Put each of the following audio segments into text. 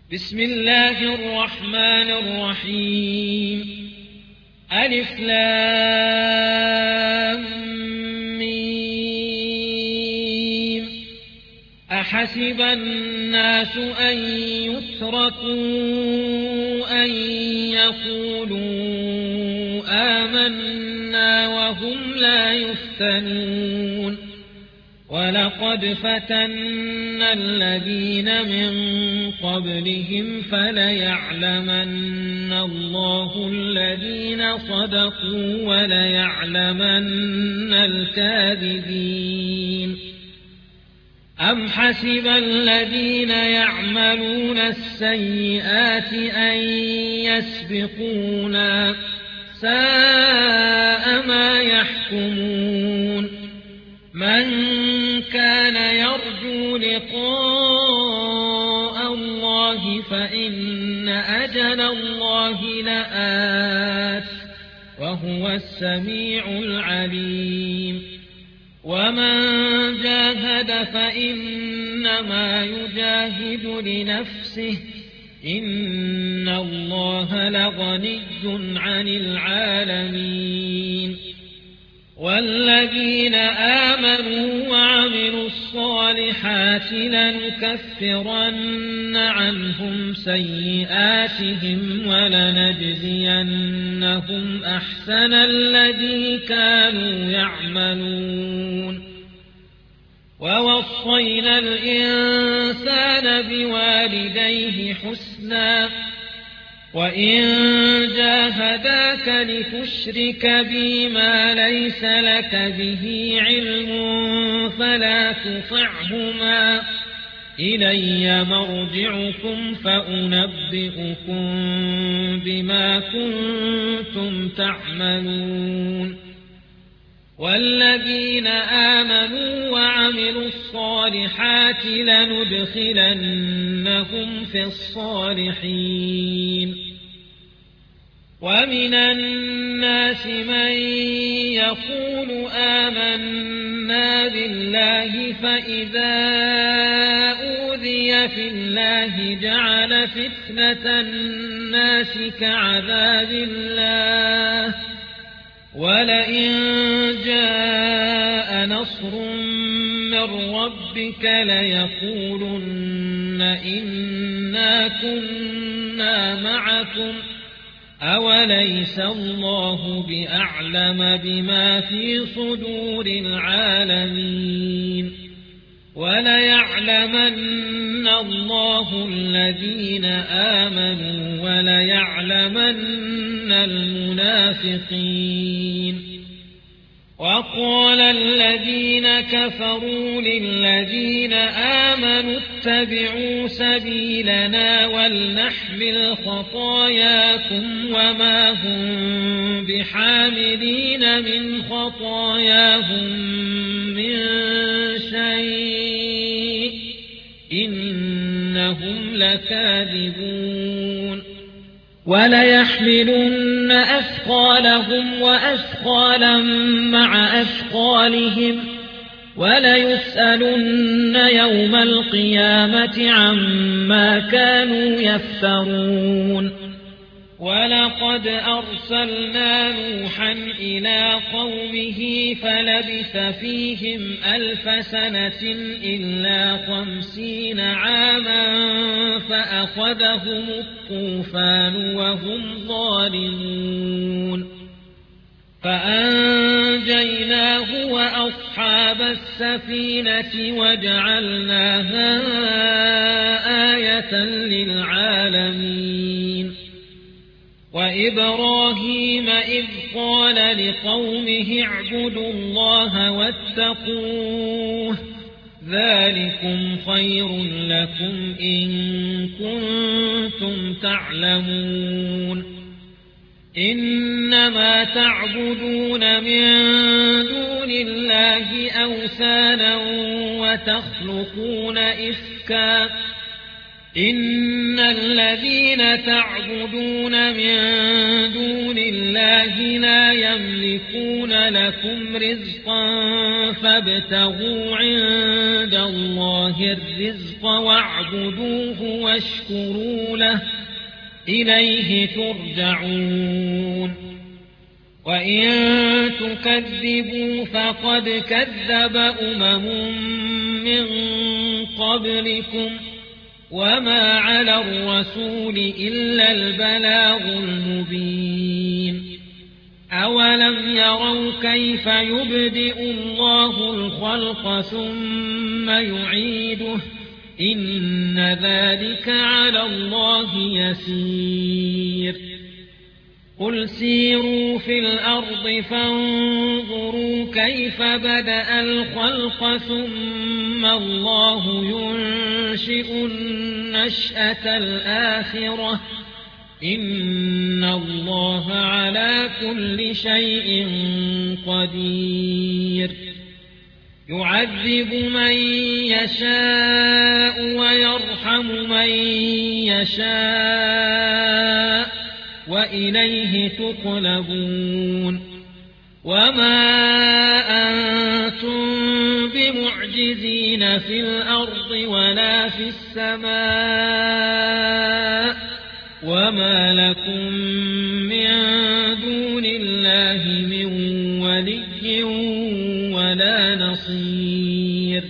بسم الله الرحمن الرحيم. ألف لام ميم. أحسب الناس أن يتركوا أن يقولوا آمنا وهم لا يفتنون. ولقد فتنا الذين من قبلهم فليعلمن الله الذين صدقوا وليعلمن الكاذبين. أم حسب الذين يعملون السيئات أن يسبقونا ساء ما يحكمون. من كان يرجو لقاء الله فإن أجل الله لآت وهو السميع العليم. ومن جاهد فإنما يجاهد لنفسه إن الله لغني عن العالمين. والذين آمنوا وعملوا الصالحات لنكفرن عنهم سيئاتهم ولنجزينهم أحسن الذي كانوا يعملون. ووصينا الإنسان بوالديه حسنا وإن جاهداك لتشرك بي ما ليس لك به علم فلا تطعهما إلي مرجعكم فأنبئكم بما كنتم تعملون. والذين آمنوا وعملوا الصالحات لندخلنهم في الصالحين. ومن الناس من يقول آمنا بالله فإذا أوذي في الله جعل فتنة الناس كعذاب الله ولئن جاء نصر من ربك ليقولن إنا كنا معكم أوليس الله بأعلم بما في صدور العالمين. وليعلمن الله الذين آمنوا وليعلمن المنافقين. وقال الذين كفروا للذين آمنوا اتبعوا سبيلنا ولنحمل خطاياكم وما هم بحاملين من خطاياهم من شيء إنهم لكاذبون. وليحملن أثقالهم وأثقالا مع أثقالهم وليسألن يوم القيامة عما كانوا يفترون. ولقد أرسلنا نوحا إلى قومه فلبث فيهم 1000 سنة إلا 50 عاما فأخذهم الطوفان وهم ظالمون فأنجيناه وأصحاب السفينة وجعلناها آية للعالمين. وإبراهيم إذ قال لقومه اعبدوا الله واتقوه ذلكم خير لكم إن كنتم تعلمون. إنما تعبدون من دون الله أوثانا وتخلقون إفكا إن الذين تعبدون من دون الله لا يملكون لكم رزقا فابتغوا عند الله الرزق واعبدوه واشكروا له إليه ترجعون وإن تكذبوا فقد كذب من قبلكم وما على الرسول إلا البلاغ المبين أولم يروا كيف يبدئ الله الخلق ثم يعيده إن ذلك على الله يسير قل سيروا في الأرض فانظروا كيف بدأ الخلق ثم الله ينشئ النشأة الآخرة إن الله على كل شيء قدير يعذب من يشاء ويرحم من يشاء وإليه تقلبون وما أنتم بمعجزين في الأرض ولا في السماء وما لكم من دون الله من ولي ولا نصير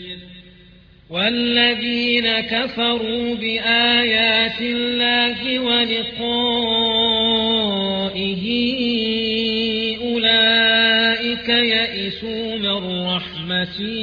والذين كفروا بآيات الله ولقائه أولئك يئسوا من رحمتي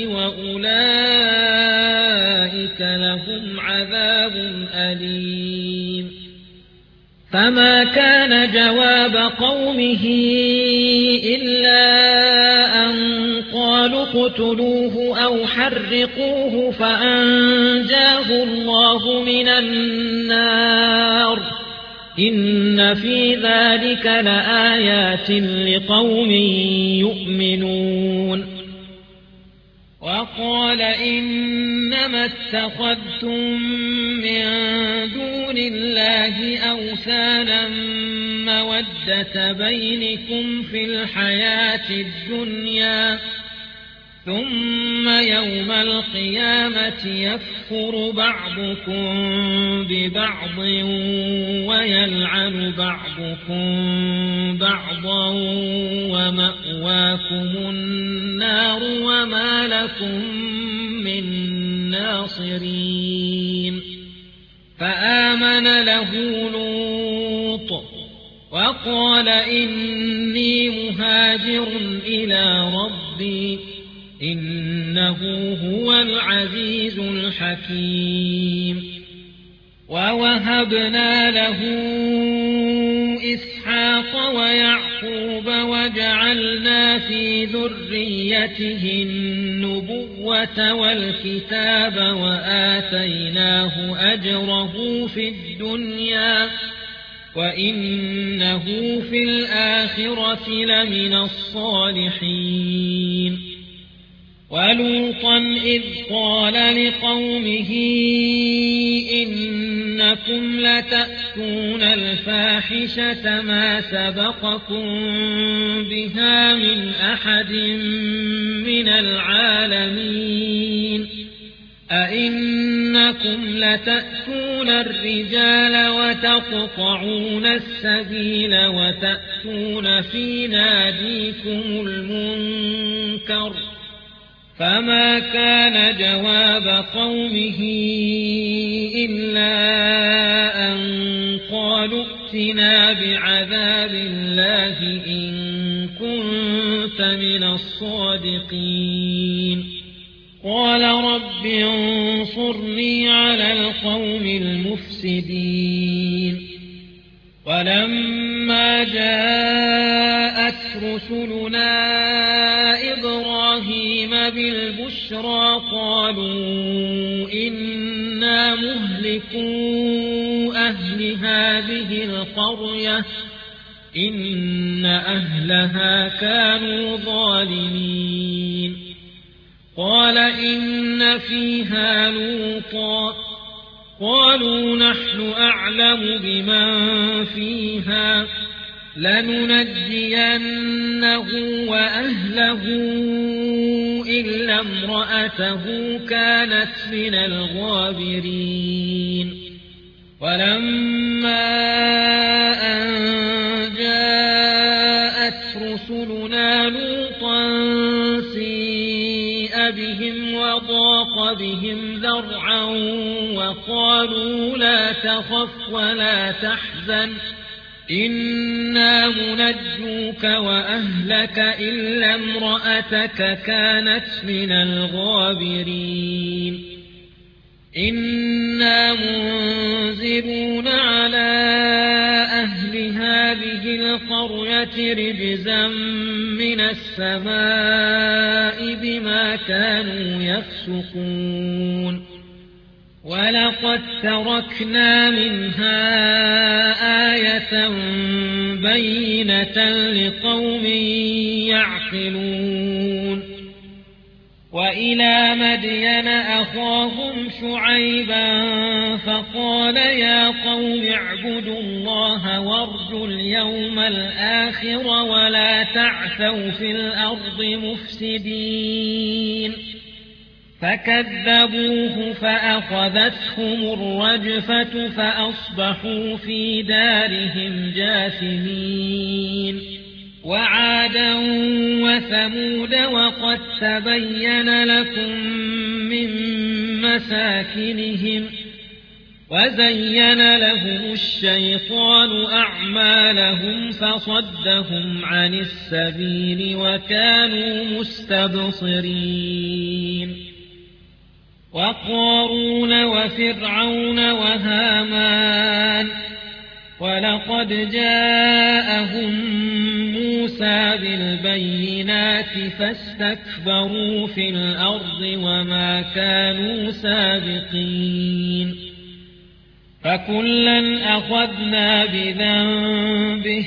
وأولئك لهم عذاب أليم فما كان جواب قومه إلا أن قالوا اقتلوه أو حرقوه فأنجاه الله من النار إن في ذلك لآيات لقوم يؤمنون وقال إنما اتخذتم من دون الله أوثانا مودة بينكم في الحياة الدنيا ثم يوم القيامة يكفر بعضكم ببعض ويلعن بعضكم بعضا ومأواكم النار وما لكم من ناصرين فآمن له لوط وقال إني مهاجر إلى ربي إنه هو العزيز الحكيم ووهبنا له إسحاق ويعقوب وجعلنا في ذريته النبوة والكتاب وآتيناه أجره في الدنيا وإنه في الآخرة لمن الصالحين ولوطا إذ قال لقومه إنكم لتأتون الفاحشة ما سبقكم بها من أحد من العالمين أئنكم لتأتون الرجال وتقطعون السبيل وتأتون في ناديكم المنكر فما كان جواب قومه إلا أن قالوا ائتنا بعذاب الله إن كنت من الصادقين قال رب انصرني على القوم المفسدين ولما جاءت رسلنا إبراهيم بالبشرى قالوا إنا مهلكو أهل هذه القرية إن أهلها كانوا ظالمين قال إن فيها لوطا قالوا نحن أعلم بمن فيها لننجينه وأهله إلا امرأته كانت من الغابرين ولما أن جاءت رسلنا لوطا سيء بهم وضاق بهم ذرعا وقالوا لا تخف ولا تحزن إنا منجوك وأهلك إلا امرأتك كانت من الغابرين إنا منزلون على أهل هذه القرية رجزا من السماء بما كانوا يفسقون ولقد تركنا منها آية بينة لقوم يعقلون وإلى مدين أخاهم شعيبا فقال يا قوم اعبدوا الله وارجوا اليوم الآخر ولا تعثوا في الأرض مفسدين فكذبوه فأخذتهم الرجفة فأصبحوا في دارهم جاثمين وعادا وثمود وقد تبين لكم من مساكنهم وزين لهم الشيطان أعمالهم فصدهم عن السبيل وكانوا مستبصرين وقارون وفرعون وهامان ولقد جاءهم موسى بالبينات فاستكبروا في الأرض وما كانوا سابقين فكلا أخذنا بذنبه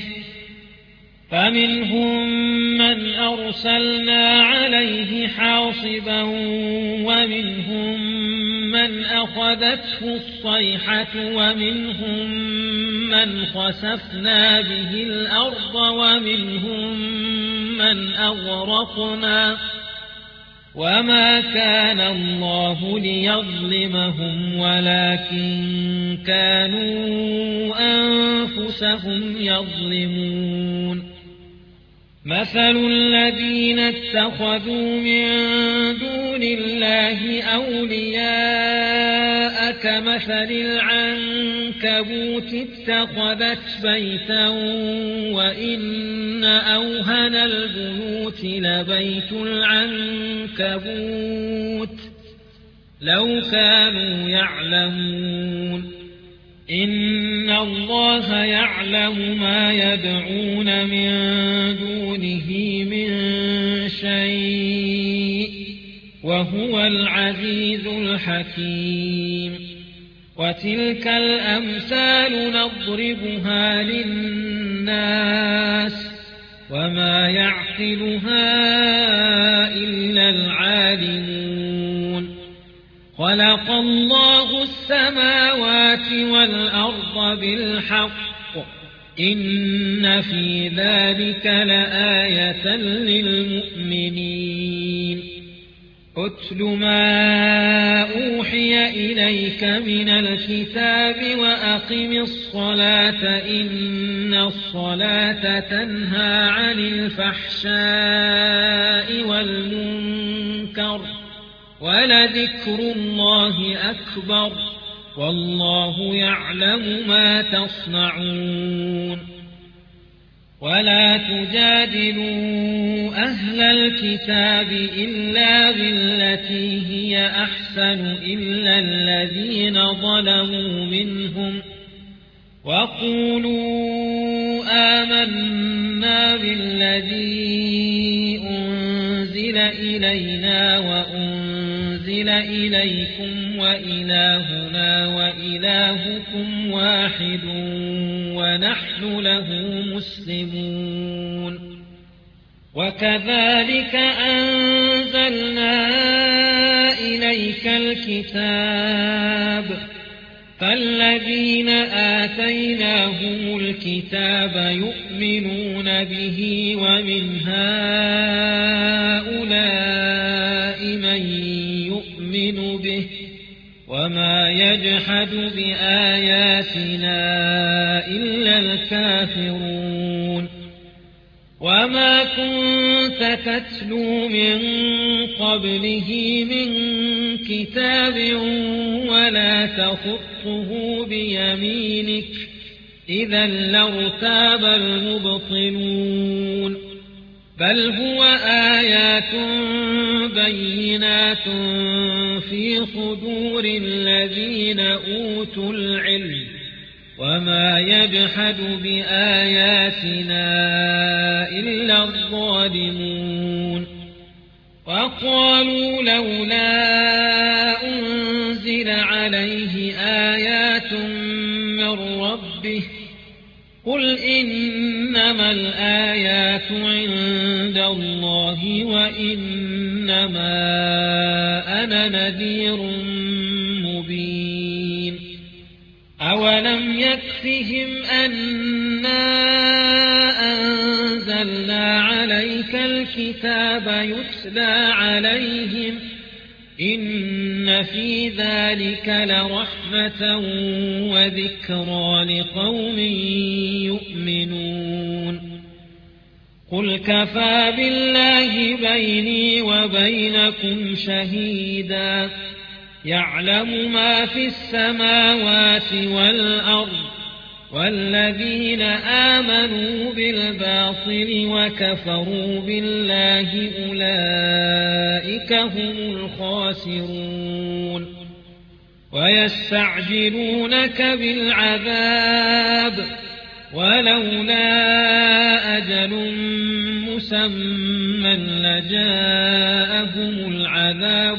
فمنهم من أرسلنا عليه حاصبا ومنهم من أخذته الصيحة ومنهم من خسفنا به الأرض ومنهم من أغرقنا وما كان الله ليظلمهم ولكن كانوا أنفسهم يظلمون مثل الذين اتخذوا من دون الله أولياء كمثل العنكبوت اتخذت بيتا وإن أوهن البيوت لبيت العنكبوت لو كانوا يعلمون إن الله يعلم ما يدعون من دونه من شيء وهو العزيز الحكيم وتلك الأمثال نضربها للناس وما يعقلها إلا العالمون خلق الله السماوات والأرض بالحق إن في ذلك لآية للمؤمنين أتل ما أوحي إليك من الكتاب وأقم الصلاة إن الصلاة تنهى عن الفحشاء والمنكر ولذكر الله أكبر والله يعلم ما تصنعون ولا تجادلوا أهل الكتاب إلا بالتي هي أحسن إلا الذين ظلموا منهم وقولوا آمنا بالذي أنزل إلينا وأنزل إليكم وإلهنا وإلهكم واحد ونحن له مسلمون وكذلك أنزلنا إليك الكتاب فالذين آتيناهم الكتاب يؤمنون به ومن هؤلاء من يؤمن به وما يجحد بآياتنا إلا الكافرون وما كنت تتلو من قبله من كتاب ولا تخطه بيمينك إذا لارتاب المبطلون بل هو آيات بينات في صدور الذين أوتوا العلم وما يجحد بآياتنا إلا الظالمون وقالوا لولا أنزل عليه آيات من ربه قل إنما الآيات عند الله وإنما أنا نذير مبين أولم يكفهم أنا أنزلنا عليك الكتاب يتلى عليهم إن في ذلك لرحمة وذكرى لقوم يؤمنون قل كفى بالله بيني وبينكم شهيدا يعلم ما في السماوات والأرض والذين آمنوا بالباطل وكفروا بالله أولئك هم الخاسرون ويستعجلونك بالعذاب ولولا أجل مسمى لجاءهم العذاب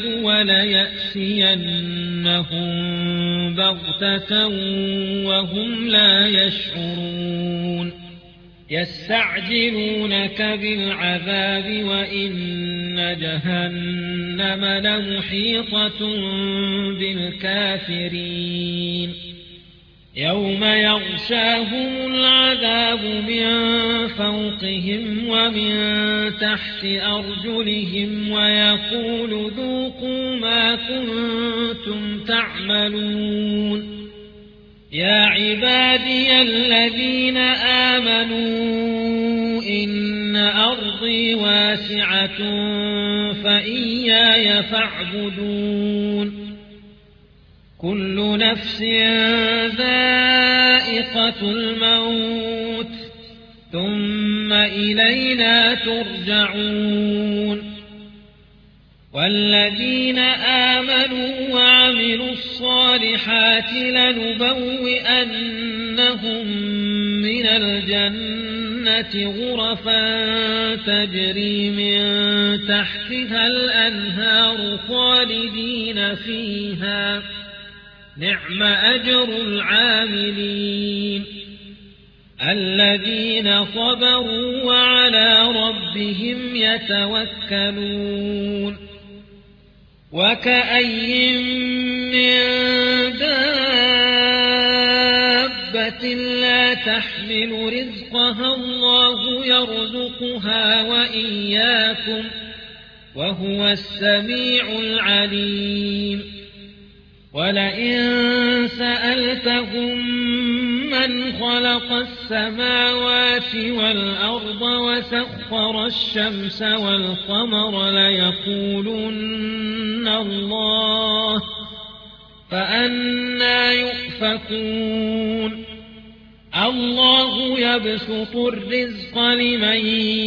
وليأتينهم بغتة وهم لا يشعرون يستعجلونك بالعذاب وإن جهنم لمحيطة بالكافرين يوم يغشاهم العذاب من فوقهم ومن تحت أرجلهم ويقول ذوقوا ما كنتم تعملون يا عبادي الذين آمنوا إن أرضي واسعة فإياي فاعبدون كل نفس ذائقة الموت ثم إلينا ترجعون والذين آمنوا وعملوا الصالحات لنبوئنهم من الجنة غرفا تجري من تحتها الأنهار خالدين فيها نعم أجر العاملين الذين صبروا وعلى ربهم يتوكلون وكأي من دابة لا تحمل رزقها الله يرزقها وإياكم وهو السميع العليم ولئن سألتهم من خلق السماوات والأرض وسخر الشمس والقمر ليقولن الله فأنى يؤفكون الله يبسط الرزق لمن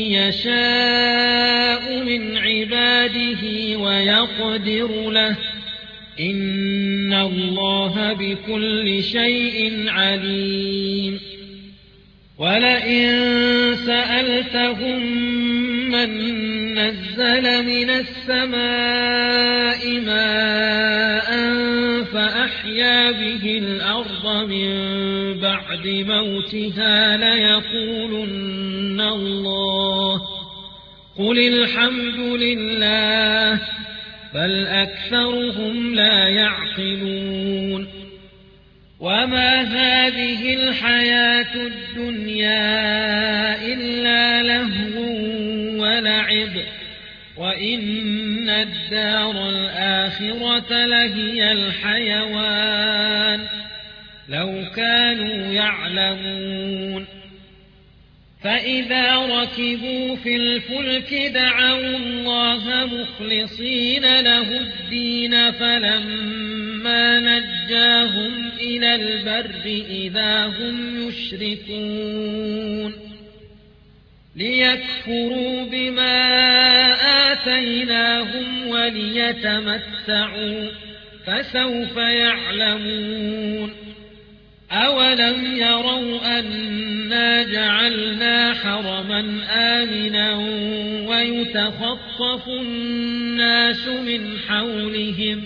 يشاء من عباده ويقدر له إن الله بكل شيء عليم ولئن سألتهم من نزل من السماء ماء فأحيا به الأرض من بعد موتها ليقولن الله قل الحمد لله بل أكثرهم لا يعقلون وما هذه الحياة الدنيا إلا لهو ولعب وإن الدار الآخرة لهي الحيوان لو كانوا يعلمون فإذا ركبوا في الفلك دعوا الله مخلصين له الدين فلما نجاهم إلى البر إذا هم يشركون ليكفروا بما آتيناهم وليتمتعوا فسوف يعلمون أولم يروا أنا جعلنا حرما آمنا ويتخطف الناس من حولهم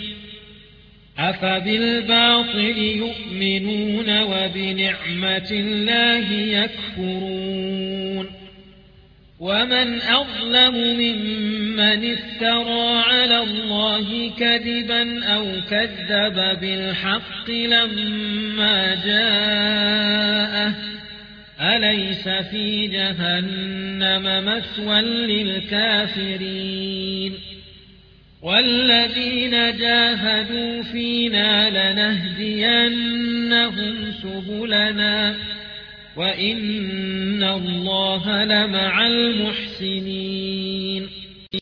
أفبالباطل يؤمنون وبنعمة الله يكفرون ومن أظلم ممن افترى على الله كذبا أو كذب بالحق لما جاءه أليس في جهنم مثوى للكافرين والذين جاهدوا فينا لنهدينهم سبلنا وإن الله لمع المحسنين